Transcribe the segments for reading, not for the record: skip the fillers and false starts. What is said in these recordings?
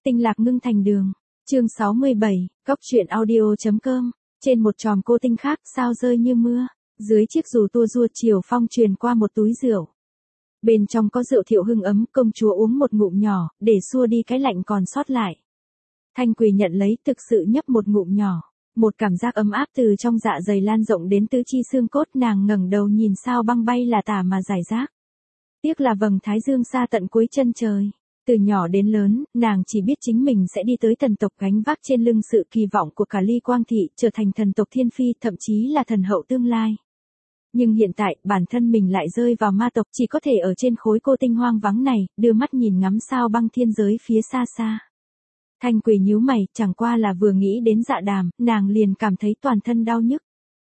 Tinh lạc ngưng thành đường. Chương 67, Cóc truyện audio.com. Trên một chòm cô tinh khác, sao rơi như mưa. Dưới chiếc dù tua rua Triều Phong truyền qua một túi rượu. Bên trong có rượu Thiệu Hưng ấm, công chúa uống một ngụm nhỏ, để xua đi cái lạnh còn sót lại. Thanh Quỳ nhận lấy, thực sự nhấp một ngụm nhỏ. Một cảm giác ấm áp từ trong dạ dày lan rộng đến tứ chi xương cốt, nàng ngẩng đầu nhìn sao băng bay là tả mà rải rác. Tiếc là vầng thái dương xa tận cuối chân trời. Từ nhỏ đến lớn, nàng chỉ biết chính mình sẽ đi tới thần tộc, gánh vác trên lưng sự kỳ vọng của cả Ly Quang Thị, trở thành thần tộc thiên phi, thậm chí là thần hậu tương lai. Nhưng hiện tại, bản thân mình lại rơi vào ma tộc, chỉ có thể ở trên khối cô tinh hoang vắng này, đưa mắt nhìn ngắm sao băng thiên giới phía xa xa. Thanh Quỳ nhíu mày, chẳng qua là vừa nghĩ đến Dạ Đàm, nàng liền cảm thấy toàn thân đau nhức.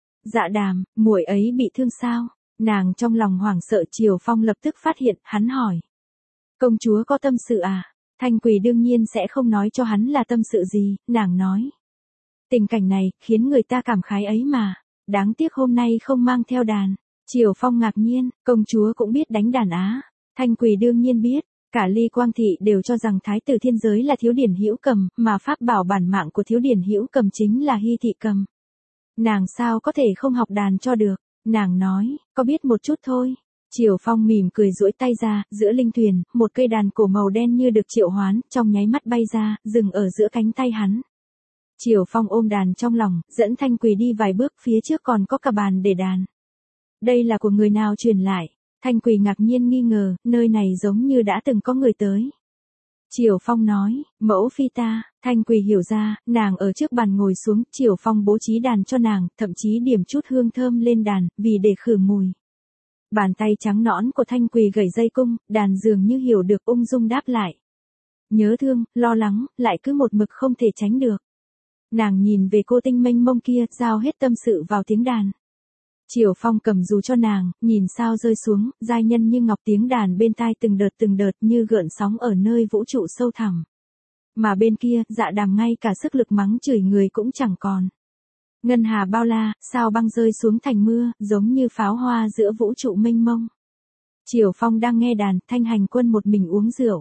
Dạ Đàm, muội ấy bị thương sao? Nàng trong lòng hoảng sợ. Triều Phong lập tức phát hiện, hắn hỏi. Công chúa có tâm sự à? Thanh Quỳ đương nhiên sẽ không nói cho hắn là tâm sự gì, nàng nói. Tình cảnh này, khiến người ta cảm khái ấy mà. Đáng tiếc hôm nay không mang theo đàn. Triều Phong ngạc nhiên, công chúa cũng biết đánh đàn á? Thanh Quỳ đương nhiên biết. Cả Ly Quang Thị đều cho rằng thái tử thiên giới là Thiếu Điển Hữu Cầm, mà pháp bảo bản mạng của Thiếu Điển Hữu Cầm chính là Hy Thị Cầm. Nàng sao có thể không học đàn cho được? Nàng nói, có biết một chút thôi. Triều Phong mỉm cười duỗi tay ra, giữa linh thuyền, một cây đàn cổ màu đen như được triệu hoán, trong nháy mắt bay ra, dừng ở giữa cánh tay hắn. Triều Phong ôm đàn trong lòng, dẫn Thanh Quỳ đi vài bước, phía trước còn có cả bàn để đàn. Đây là của người nào truyền lại? Thanh Quỳ ngạc nhiên nghi ngờ, nơi này giống như đã từng có người tới. Triều Phong nói, mẫu phi ta. Thanh Quỳ hiểu ra, nàng ở trước bàn ngồi xuống, Triều Phong bố trí đàn cho nàng, thậm chí điểm chút hương thơm lên đàn, vì để khử mùi. Bàn tay trắng nõn của Thanh Quỳ gảy dây cung, đàn dường như hiểu được, ung dung đáp lại. Nhớ thương, lo lắng, lại cứ một mực không thể tránh được. Nàng nhìn về cô tinh mênh mông kia, giao hết tâm sự vào tiếng đàn. Triều Phong cầm dù cho nàng, nhìn sao rơi xuống, giai nhân như ngọc, tiếng đàn bên tai từng đợt như gợn sóng ở nơi vũ trụ sâu thẳm. Mà bên kia, Dạ Đàm ngay cả sức lực mắng chửi người cũng chẳng còn. Ngân hà bao la, sao băng rơi xuống thành mưa, giống như pháo hoa giữa vũ trụ mênh mông. Triều Phong đang nghe đàn, Thanh Hành Quân một mình uống rượu.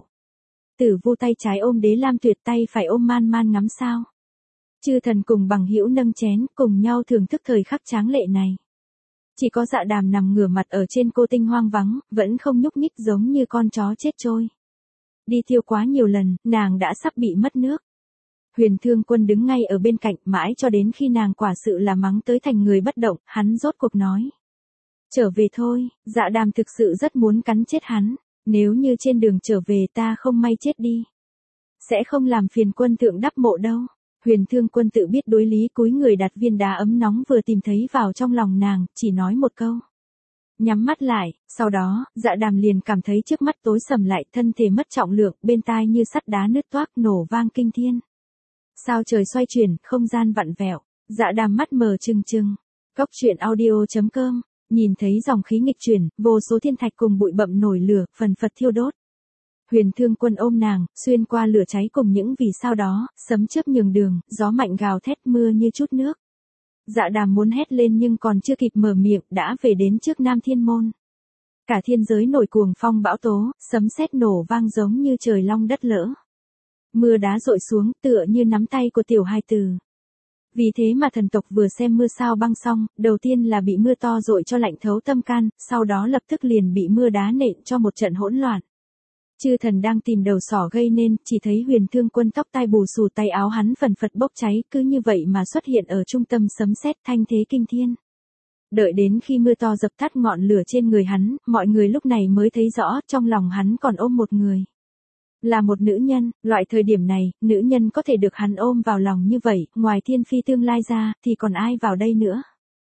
Tử Vu tay trái ôm Đế Lam Tuyệt, tay phải ôm Man Man ngắm sao. Chư thần cùng bằng hữu nâng chén, cùng nhau thưởng thức thời khắc tráng lệ này. Chỉ có Dạ Đàm nằm ngửa mặt ở trên cô tinh hoang vắng, vẫn không nhúc nhích, giống như con chó chết trôi. Đi thiêu quá nhiều lần, nàng đã sắp bị mất nước. Huyền Thương Quân đứng ngay ở bên cạnh, mãi cho đến khi nàng quả sự là mắng tới thành người bất động, hắn rốt cuộc nói. Trở về thôi. Dạ Đàm thực sự rất muốn cắn chết hắn. Nếu như trên đường trở về ta không may chết đi, sẽ không làm phiền quân thượng đắp mộ đâu. Huyền Thương Quân tự biết đối lý, cúi người đặt viên đá ấm nóng vừa tìm thấy vào trong lòng nàng, chỉ nói một câu. Nhắm mắt lại, sau đó, Dạ Đàm liền cảm thấy trước mắt tối sầm lại, thân thể mất trọng lượng, bên tai như sắt đá nứt toác, nổ vang kinh thiên. Sao trời xoay chuyển, không gian vặn vẹo. Dạ Đàm mắt mờ trừng trừng. Cóc truyện audio.com. Nhìn thấy dòng khí nghịch chuyển, vô số thiên thạch cùng bụi bặm nổi lửa, phần phật thiêu đốt. Huyền Thương Quân ôm nàng, xuyên qua lửa cháy cùng những vì sao đó, sấm chớp nhường đường, gió mạnh gào thét, mưa như chút nước. Dạ Đàm muốn hét lên nhưng còn chưa kịp mở miệng, đã về đến trước Nam Thiên Môn. Cả thiên giới nổi cuồng phong bão tố, sấm sét nổ vang giống như trời long đất lỡ. Mưa đá rội xuống, tựa như nắm tay của tiểu hài tử. Vì thế mà thần tộc vừa xem mưa sao băng xong, đầu tiên là bị mưa to rội cho lạnh thấu tâm can, sau đó lập tức liền bị mưa đá nện cho một trận hỗn loạn. Chư thần đang tìm đầu sỏ gây nên, chỉ thấy Huyền Thương Quân tóc tai bù xù, tay áo hắn phần phật bốc cháy, cứ như vậy mà xuất hiện ở trung tâm sấm sét, thanh thế kinh thiên. Đợi đến khi mưa to dập tắt ngọn lửa trên người hắn, mọi người lúc này mới thấy rõ, trong lòng hắn còn ôm một người. Là một nữ nhân. Loại thời điểm này, nữ nhân có thể được hắn ôm vào lòng như vậy, ngoài thiên phi tương lai ra, thì còn ai vào đây nữa.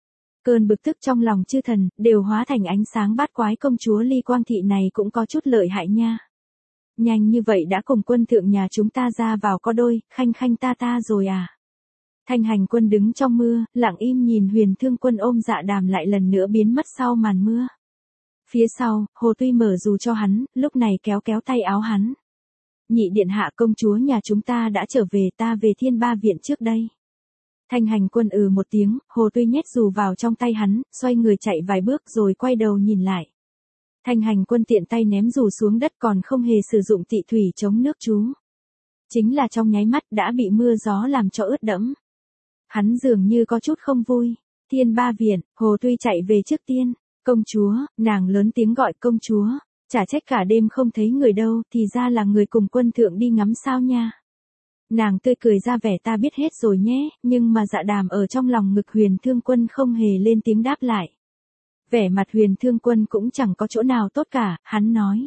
Cơn bực tức trong lòng chư thần, đều hóa thành ánh sáng bát quái. Công chúa Ly Quang Thị này cũng có chút lợi hại nha. Nhanh như vậy đã cùng quân thượng nhà chúng ta ra vào có đôi, khanh khanh ta rồi à. Thanh Hành Quân đứng trong mưa, lặng im nhìn Huyền Thương Quân ôm Dạ Đàm lại lần nữa biến mất sau màn mưa. Phía sau, Hồ Tuy mở dù cho hắn, lúc này kéo tay áo hắn. Nhị điện hạ, công chúa nhà chúng ta đã trở về, ta về Thiên Ba viện trước đây. Thanh Hành Quân một tiếng, Hồ Tuy nhét dù vào trong tay hắn, xoay người chạy vài bước rồi quay đầu nhìn lại. Thanh Hành Quân tiện tay ném dù xuống đất, còn không hề sử dụng tị thủy chống nước chú. Chính là trong nháy mắt đã bị mưa gió làm cho ướt đẫm. Hắn dường như có chút không vui. Thiên Ba Viện, Hồ Tuy chạy về trước tiên. Công chúa, nàng lớn tiếng gọi công chúa. Chả trách cả đêm không thấy người đâu, thì ra là người cùng quân thượng đi ngắm sao nha. Nàng tươi cười ra vẻ ta biết hết rồi nhé, nhưng mà Dạ Đàm ở trong lòng ngực Huyền Thương Quân không hề lên tiếng đáp lại. Vẻ mặt Huyền Thương Quân cũng chẳng có chỗ nào tốt cả, hắn nói.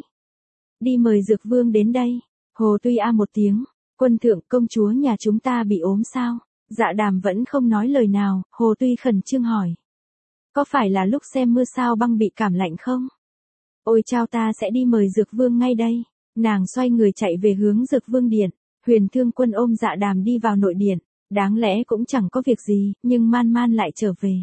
Đi mời Dược Vương đến đây. Hồ Tuy a một tiếng, quân thượng công chúa nhà chúng ta bị ốm sao? Dạ Đàm vẫn không nói lời nào, Hồ Tuy khẩn trương hỏi. Có phải là lúc xem mưa sao băng bị cảm lạnh không? Ôi chao ta sẽ đi mời Dược Vương ngay đây. Nàng xoay người chạy về hướng Dược Vương điện. Huyền Thương Quân ôm Dạ Đàm đi vào nội điện. Đáng lẽ cũng chẳng có việc gì, nhưng Man Man lại trở về.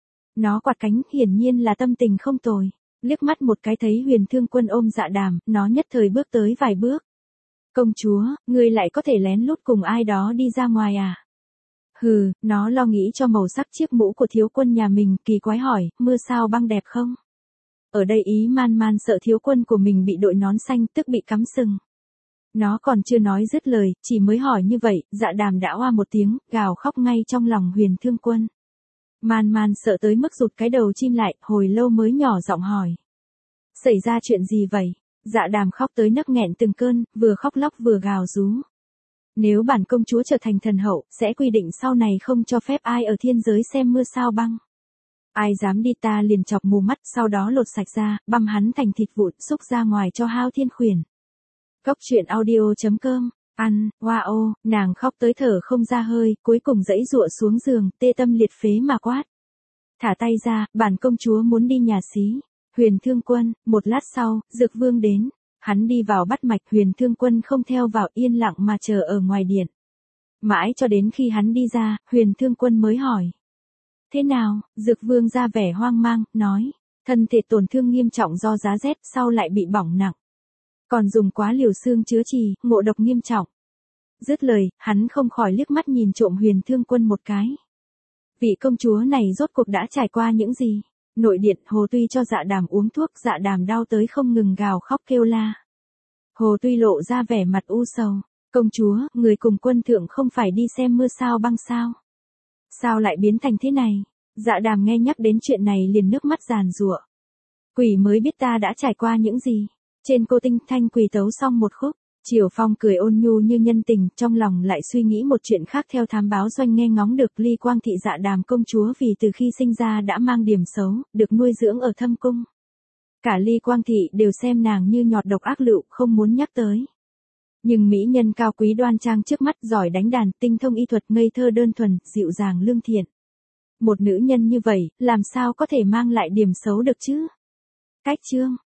Nó quạt cánh, hiển nhiên là tâm tình không tồi. Liếc mắt một cái thấy Huyền Thương Quân ôm Dạ Đàm, nó nhất thời bước tới vài bước. Công chúa, ngươi lại có thể lén lút cùng ai đó đi ra ngoài à? Hừ, nó lo nghĩ cho màu sắc chiếc mũ của thiếu quân nhà mình, kỳ quái hỏi, mưa sao băng đẹp không? Ở đây ý Man Man sợ thiếu quân của mình bị đội nón xanh, tức bị cắm sừng. Nó còn chưa nói dứt lời, chỉ mới hỏi như vậy, Dạ Đàm đã oa một tiếng, gào khóc ngay trong lòng Huyền Thương Quân. Man Man sợ tới mức rụt cái đầu chim lại, hồi lâu mới nhỏ giọng hỏi. Xảy ra chuyện gì vậy? Dạ Đàm khóc tới nấc nghẹn từng cơn, vừa khóc lóc vừa gào rú. Nếu bản công chúa trở thành thần hậu, sẽ quy định sau này không cho phép ai ở thiên giới xem mưa sao băng. Ai dám đi ta liền chọc mù mắt, sau đó lột sạch ra, băm hắn thành thịt vụn, xúc ra ngoài cho Hao Thiên Khuyển. Cốc truyện audio.com, wow, nàng khóc tới thở không ra hơi, cuối cùng giãy giụa xuống giường, tê tâm liệt phế mà quát. Thả tay ra, bản công chúa muốn đi nhà xí. Huyền Thương Quân, một lát sau, Dược Vương đến. Hắn đi vào bắt mạch, Huyền Thương Quân không theo vào, yên lặng mà chờ ở ngoài điện. Mãi cho đến khi hắn đi ra, Huyền Thương Quân mới hỏi. Thế nào? Dược Vương ra vẻ hoang mang, nói. Thân thể tổn thương nghiêm trọng do giá rét, sau lại bị bỏng nặng. Còn dùng quá liều xương chữa trị, ngộ độc nghiêm trọng. Dứt lời, hắn không khỏi liếc mắt nhìn trộm Huyền Thương Quân một cái. Vị công chúa này rốt cuộc đã trải qua những gì? Nội điện, Hồ Tuy cho Dạ Đàm uống thuốc, Dạ Đàm đau tới không ngừng gào khóc kêu la. Hồ Tuy lộ ra vẻ mặt u sầu. Công chúa, người cùng quân thượng không phải đi xem mưa sao băng sao? Sao lại biến thành thế này? Dạ Đàm nghe nhắc đến chuyện này liền nước mắt giàn giụa. Quỷ mới biết ta đã trải qua những gì. Trên cô Tinh Thanh quỳ tấu xong một khúc. Triều Phong cười ôn nhu như nhân tình, trong lòng lại suy nghĩ một chuyện khác. Theo thám báo doanh nghe ngóng được, Ly Quang thị Dạ Đàm công chúa vì từ khi sinh ra đã mang điểm xấu, được nuôi dưỡng ở thâm cung. Cả Ly Quang thị đều xem nàng như nhọt độc ác lựu, không muốn nhắc tới. Nhưng mỹ nhân cao quý đoan trang trước mắt, giỏi đánh đàn, tinh thông y thuật, ngây thơ đơn thuần, dịu dàng lương thiện. Một nữ nhân như vậy, làm sao có thể mang lại điểm xấu được chứ? Cách chương